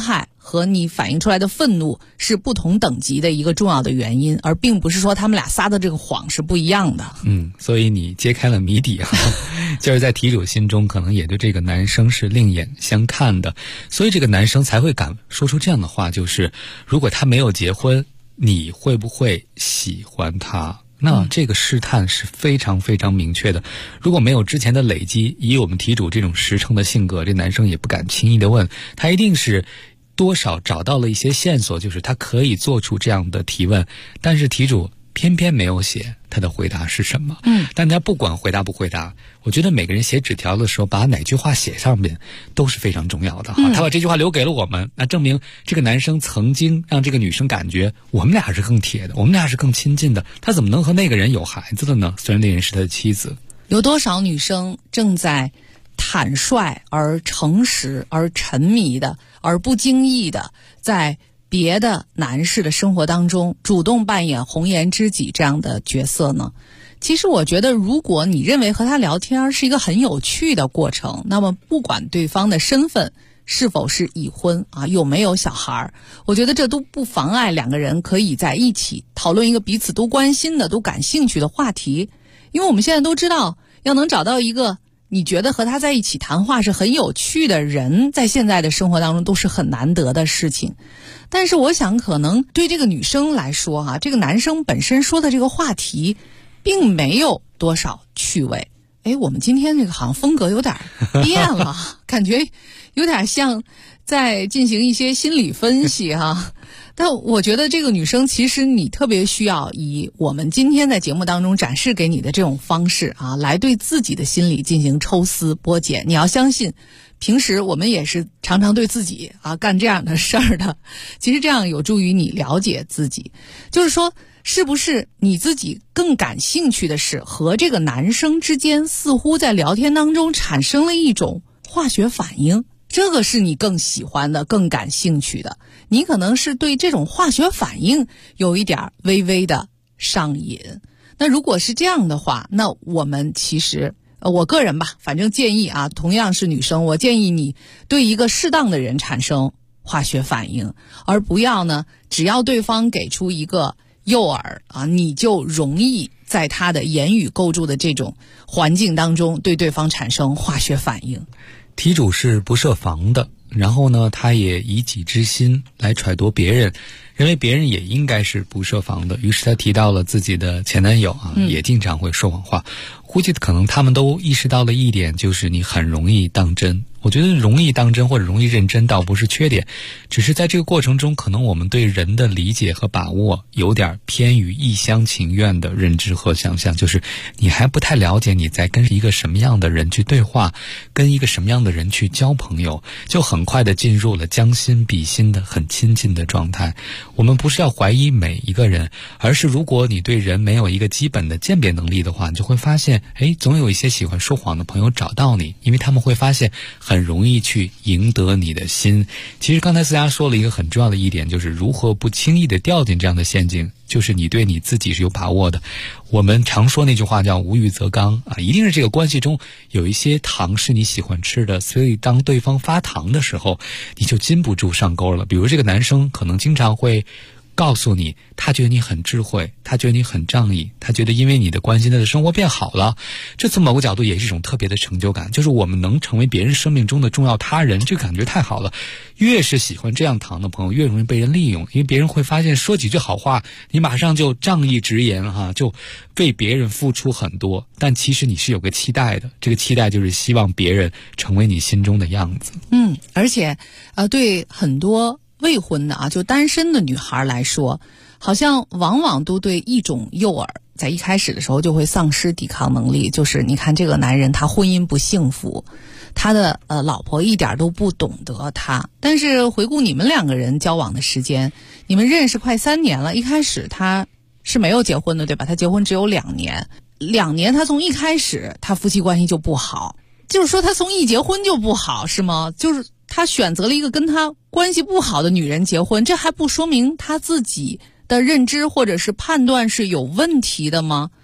和你反映出来的愤怒是不同等级的一个重要的原因，而并不是说他们俩撒的这个谎是不一样的。 所以你揭开了谜底啊，就是在题主心中可能也对这个男生是另眼相看的，所以这个男生才会敢说出这样的话，就是如果他没有结婚，你会不会喜欢他？那这个试探是非常非常明确的，如果没有之前的累积，以我们题主这种实诚的性格，这男生也不敢轻易的问，他一定是多少找到了一些线索，就是他可以做出这样的提问，但是题主偏偏没有写他的回答是什么。但他不管回答不回答，我觉得每个人写纸条的时候把哪句话写上面都是非常重要的。他把这句话留给了我们，那证明这个男生曾经让这个女生感觉我们俩是更铁的，我们俩是更亲近的，他怎么能和那个人有孩子的呢？虽然那人是他的妻子。 有多少女生正在坦率而诚实而沉迷的而不经意的在别的男士的生活当中主动扮演红颜知己这样的角色呢？其实我觉得，如果你认为和他聊天是一个很有趣的过程，那么不管对方的身份是否是已婚啊，有没有小孩，我觉得这都不妨碍两个人可以在一起讨论一个彼此都关心的、都感兴趣的话题。因为我们现在都知道，要能找到一个你觉得和他在一起谈话是很有趣的人，在现在的生活当中都是很难得的事情。但是我想可能对这个女生来说这个男生本身说的这个话题并没有多少趣味。我们今天这个好像风格有点变了感觉有点像在进行一些心理分析但我觉得这个女生其实你特别需要以我们今天在节目当中展示给你的这种方式来对自己的心理进行抽丝剥茧。你要相信平时我们也是常常对自己干这样的事儿的，其实这样有助于你了解自己。就是说是不是你自己更感兴趣的是和这个男生之间似乎在聊天当中产生了一种化学反应，这个是你更喜欢的、更感兴趣的。你可能是对这种化学反应有一点微微的上瘾。那如果是这样的话，那我们其实我个人吧，反正建议同样是女生，我建议你对一个适当的人产生化学反应，而不要呢只要对方给出一个诱饵你就容易在他的言语构筑的这种环境当中对对方产生化学反应。 题主是不设防的，然后呢他也以己之心来揣度别人，认为别人也应该是不设防的，于是他提到了自己的前男友也经常会说谎话。估计可能他们都意识到了一点，就是你很容易当真。我觉得容易当真或者容易认真倒不是缺点，只是在这个过程中可能我们对人的理解和把握有点偏于一厢情愿的认知和想象，就是你还不太了解你在跟一个什么样的人去对话，跟一个什么样的人去交朋友，就很快的进入了将心比心的很亲近的状态。我们不是要怀疑每一个人，而是如果你对人没有一个基本的鉴别能力的话，你就会发现总有一些喜欢说谎的朋友找到你，因为他们会发现很容易去赢得你的心。其实刚才思佳说了一个很重要的一点，就是如何不轻易的掉进这样的陷阱，就是你对你自己是有把握的。我们常说那句话叫无欲则刚一定是这个关系中有一些糖是你喜欢吃的，所以当对方发糖的时候你就禁不住上钩了。比如这个男生可能经常会告诉你，他觉得你很智慧，他觉得你很仗义，他觉得因为你的关心他的生活变好了。这从某个角度也是一种特别的成就感，就是我们能成为别人生命中的重要他人，这个感觉太好了。越是喜欢这样糖的朋友越容易被人利用，因为别人会发现说几句好话你马上就仗义直言就为别人付出很多，但其实你是有个期待的，这个期待就是希望别人成为你心中的样子。 而且对很多未婚的就单身的女孩来说，好像往往都对一种诱饵在一开始的时候就会丧失抵抗能力，就是你看这个男人他婚姻不幸福，他的老婆一点都不懂得他。但是回顾你们两个人交往的时间，你们认识快3年了，一开始他是没有结婚的对吧？他结婚只有2年，2年他从一开始他夫妻关系就不好，就是说他从一结婚就不好是吗？就是他选择了一个跟他关系不好的女人结婚，这还不说明他自己的认知或者是判断是有问题的吗？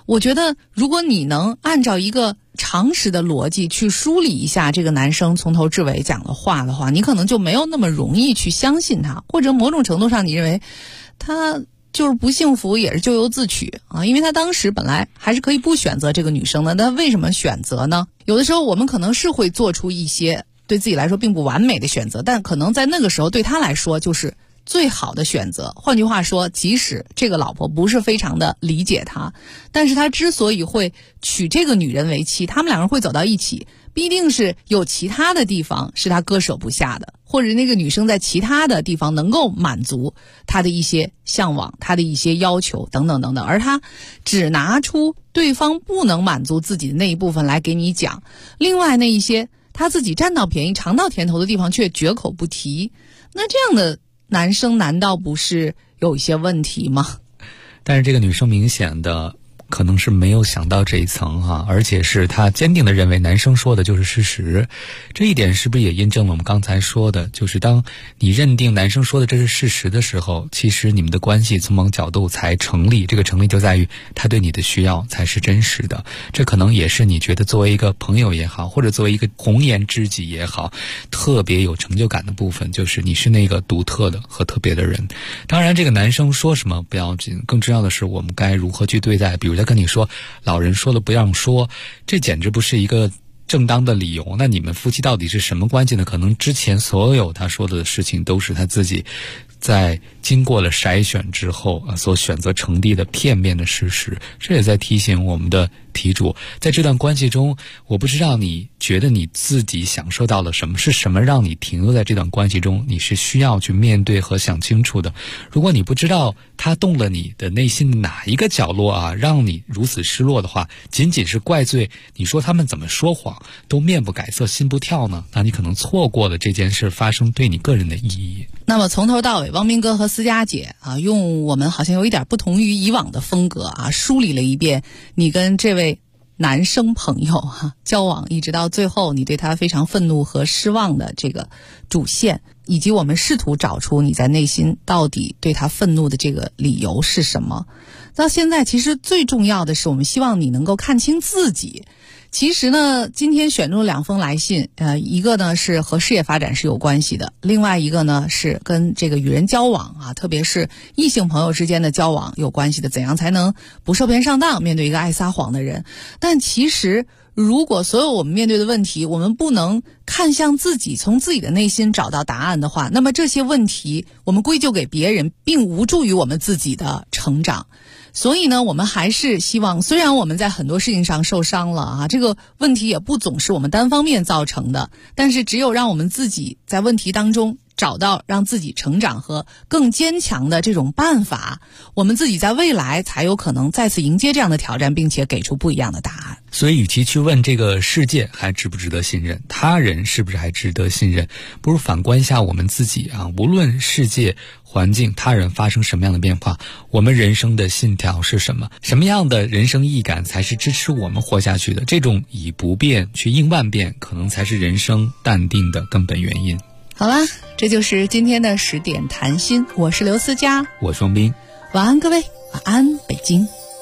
我觉得如果你能按照一个常识的逻辑去梳理一下这个男生从头至尾讲的话的话，你可能就没有那么容易去相信他，或者某种程度上你认为他就是不幸福也是咎由自取啊，因为他当时本来还是可以不选择这个女生的，那为什么选择呢？有的时候我们可能是会做出一些对自己来说并不完美的选择，但可能在那个时候对他来说就是最好的选择。换句话说，即使这个老婆不是非常的理解他，但是他之所以会娶这个女人为妻，他们两人会走到一起，必定是有其他的地方是他割舍不下的，或者那个女生在其他的地方能够满足他的一些向往，他的一些要求等等等等，而他只拿出对方不能满足自己的那一部分来给你讲，另外那一些他自己占到便宜尝到甜头的地方却绝口不提，那这样的男生难道不是有一些问题吗？ 但是这个女生明显的可能是没有想到这一层哈，而且是她坚定的认为男生说的就是事实。这一点是不是也印证了我们刚才说的，就是当你认定男生说的这是事实的时候，其实你们的关系从某角度才成立，这个成立就在于他对你的需要才是真实的。这可能也是你觉得作为一个朋友也好，或者作为一个红颜知己也好，特别有成就感的部分，就是你是那个独特的和特别的人。当然这个男生说什么不要紧，更重要的是我们该如何去对待。比如他跟你说老人说了不让说，这简直不是一个正当的理由。那你们夫妻到底是什么关系呢？可能之前所有他说的事情都是他自己在经过了筛选之后所选择成立的片面的事实。这也在提醒我们的题主，在这段关系中，我不知道你觉得你自己享受到了什么，是什么让你停留在这段关系中，你是需要去面对和想清楚的。如果你不知道他动了你的内心的哪一个角落啊，让你如此失落的话，仅仅是怪罪你说他们怎么说谎都面不改色心不跳呢，那你可能错过了这件事发生对你个人的意义。 那么从头到尾，汪明哥和思佳姐啊，用我们好像有一点不同于以往的风格啊，梳理了一遍你跟这位男生朋友交往一直到最后你对他非常愤怒和失望的这个主线，以及我们试图找出你在内心到底对他愤怒的这个理由是什么。到现在其实最重要的是我们希望你能够看清自己。其实呢，今天选中了2封来信，一个呢是和事业发展是有关系的，另外一个呢是跟这个与人交往啊，特别是异性朋友之间的交往有关系的，怎样才能不受骗上当，面对一个爱撒谎的人。但其实如果所有我们面对的问题我们不能看向自己，从自己的内心找到答案的话，那么这些问题我们归咎给别人并无助于我们自己的成长。所以呢，我们还是希望，虽然我们在很多事情上受伤了啊，这个问题也不总是我们单方面造成的，但是只有让我们自己在问题当中找到让自己成长和更坚强的这种办法，我们自己在未来才有可能再次迎接这样的挑战，并且给出不一样的答案。 所以与其去问这个世界还值不值得信任，他人是不是还值得信任，不如反观一下我们自己啊。无论世界环境他人发生什么样的变化，我们人生的信条是什么，什么样的人生意义感才是支持我们活下去的，这种以不变去应万变，可能才是人生淡定的根本原因。 好啦，这就是今天的10点谈心，我是刘思佳， 我双斌， 晚安各位，晚安北京。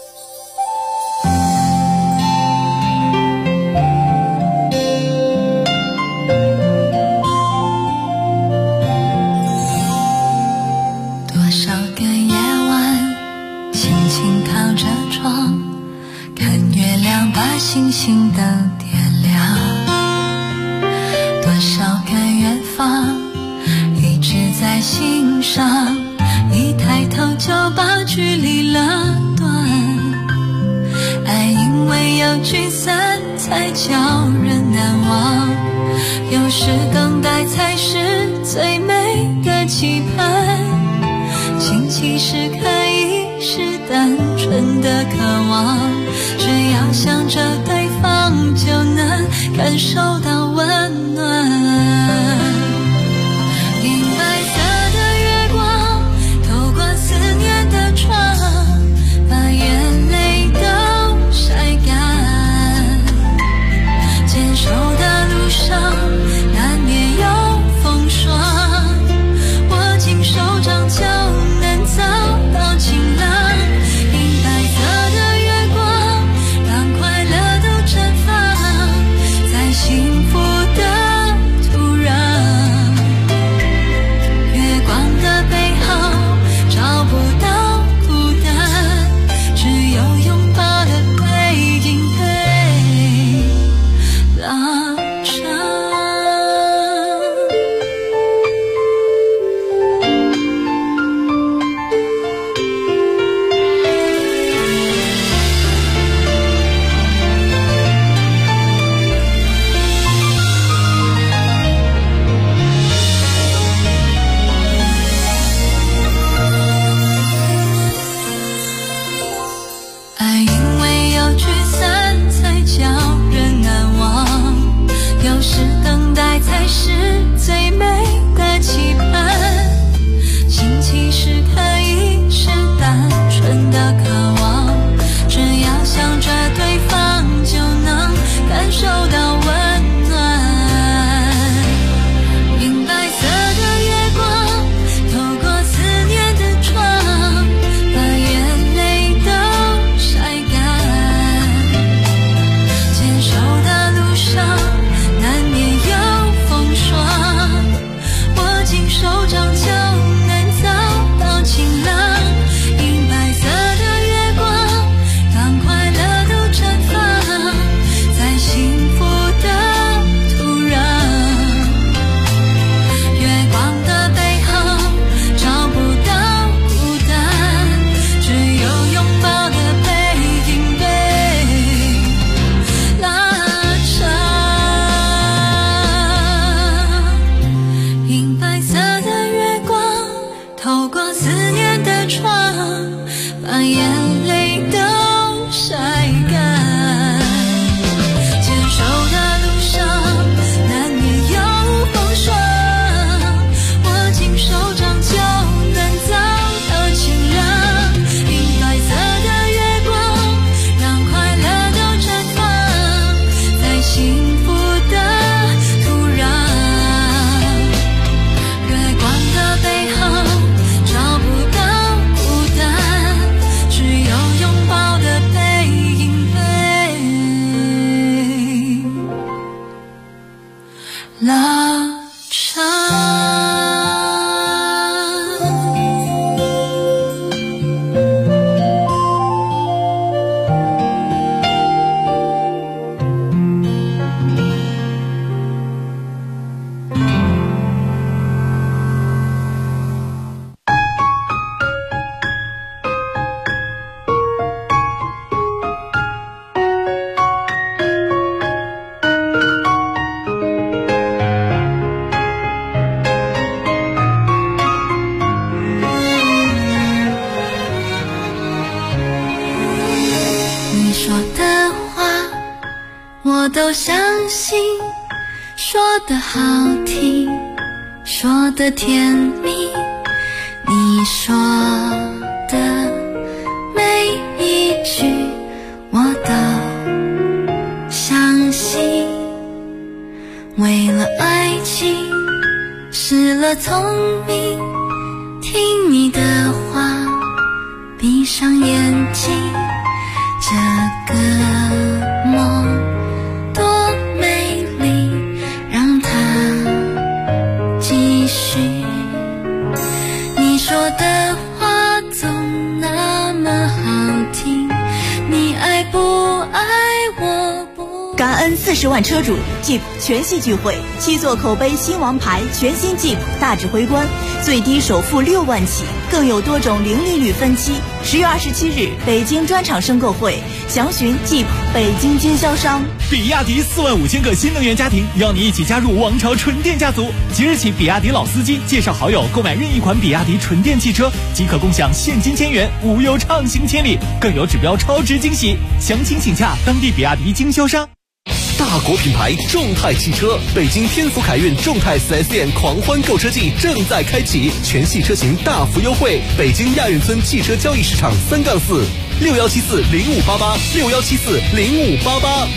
多少个夜晚，轻轻靠着窗，看月亮把星星都点亮。多少个远方，一直在心上，一抬头就把距离拉断。爱因为有聚散才叫人难忘，有时等待才是最美的期盼。情其实可以是单纯的渴望，只要想着对方就能感受到温暖。银白色的月光透过思念的窗，把眼泪都晒干。坚守的路上难免有风霜，握紧手掌就能找到晴朗。银白色的月光眼泪都晒干。牵手的路上难免有风霜，握紧手掌就能早到晴朗。银白色的月光让快乐都绽放在幸福的土壤。月光的背后找不到孤单，只有拥抱的背影被拉长。你说的话我都相信，说的好听，说的甜蜜，你说的每一句我都相信。为了爱情失了聪明，听你的话闭上眼睛，这个梦多美丽，让它继续。你说的话总那么好听，你爱不爱我不。 感恩40万车主 Jeep 全系聚会，7座口碑新王牌全新 Jeep 大指挥官，最低首付6万起，更有多种零利率分期。10月27日，北京专场申购会，详询 Jeep 北京经销商。 比亚迪45000个新能源家庭，邀你一起加入王朝纯电家族。即日起，比亚迪老司机介绍好友购买任意款比亚迪纯电汽车，即可共享现金1000元，无忧畅行千里，更有指标超值惊喜。详情请洽当地比亚迪经销商。 大国品牌众泰汽车，北京天府凯运众泰 4S 店狂欢购车季正在开启，全系车型大幅优惠。北京亚运村汽车交易市场3-46174-0588，6174-0588。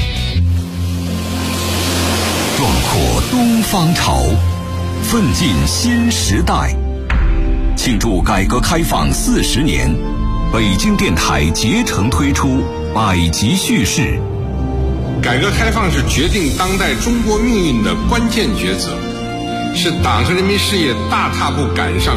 壮阔东方潮，奋进新时代。庆祝改革开放40年，北京电台竭诚推出百集叙事。 改革开放是决定当代中国命运的关键抉择，是党和人民事业大踏步赶上